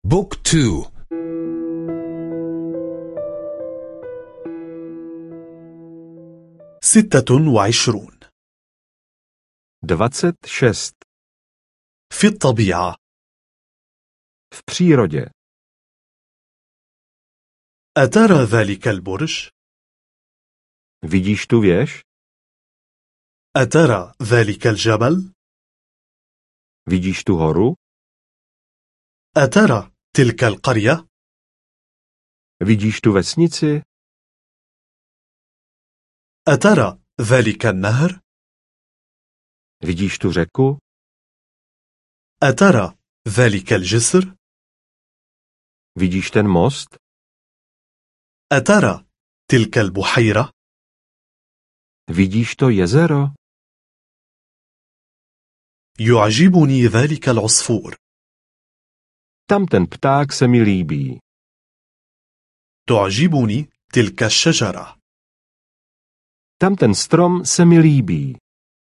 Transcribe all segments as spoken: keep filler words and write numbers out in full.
بوك تو. ستة وعشرون. dvacet šest. في الطبيعة. V přírodě. أترى ذلك البرج؟ Vidíš tu věž? أترى ذلك الجبل؟ Vidíš tu horu? أترى تلك القرية؟ Vidíš tu vesnici? أترى ذلك النهر؟ Vidíš tu řeku? أترى ذلك الجسر؟ Vidíš ten most? أترى تلك البحيرة؟ Vidíš to jezero? يعجبني ذلك العصفور. Tam ten pták se mi líbí. تعجبني تلك الشجرة. Tam ten strom se mi líbí.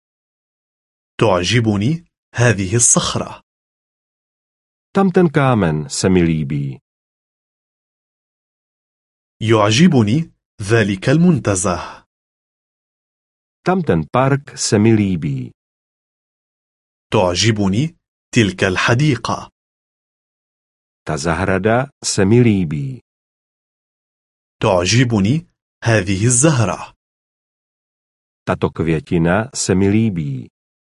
تعجبني هذه الصخرة. Tam ten kámen se mi líbí. يعجبني ذلك المنتزه. Tam ten park se mi líbí. تعجبني تلك الحديقة. Ta zahrada se mi líbí. تعجبني هذه الزهرة. Tato květina se mi líbí.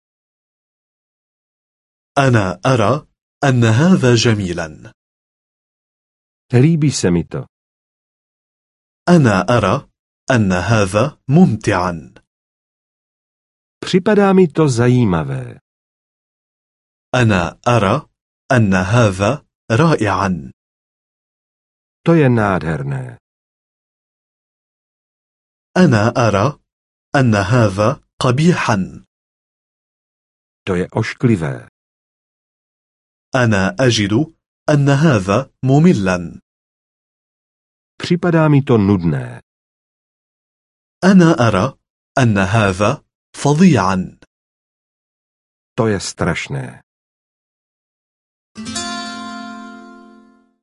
أنا أرى أن هذا جميلا. Líbí se mi to. أنا أرى أن هذا ممتعا. Připadá mi to zajímavé. أنا أرى أن هذا رائعا. To je nádherné. أنا أرى أن هذا قبيحا. To je ošklivé. أنا أجد أن هذا مملا. Připadá mi to nudné. أنا أرى أن هذا فظيعا. To je strašné.